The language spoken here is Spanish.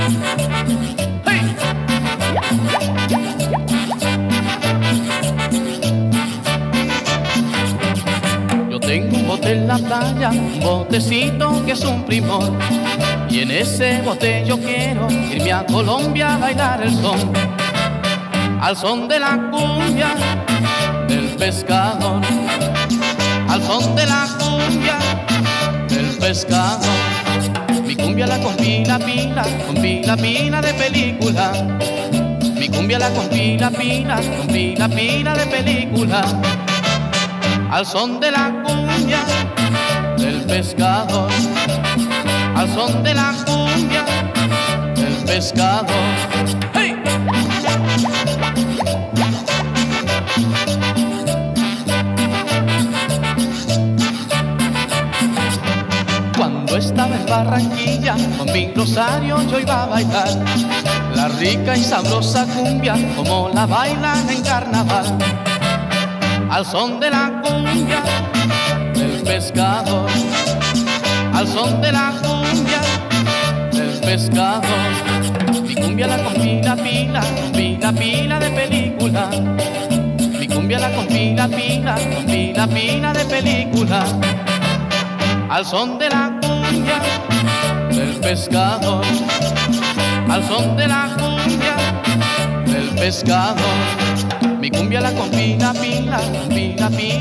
¡Hey! Yo tengo un bote en la playa, un botecito que es un primor, y en ese bote yo quiero irme a Colombia a bailar el son, al son de la cumbia del pescador, al son de la cumbia del pescador. Mi cumbia la compila pila de película. Mi cumbia la compila pila de película. Al son de la cumbia del pescador, al son de la cumbia del pescador. ¡Hey! Cuando estaba en Barranquilla con mi rosario yo iba a bailar la rica y sabrosa cumbia como la bailan en carnaval. Al son de la cumbia del pescador, al son de la cumbia del pescador. Mi cumbia la compila pila de película. Mi cumbia la compila pila de película. Al son de la cumbia del pescador, al son de la cumbia del pescador. Mi cumbia la compila pila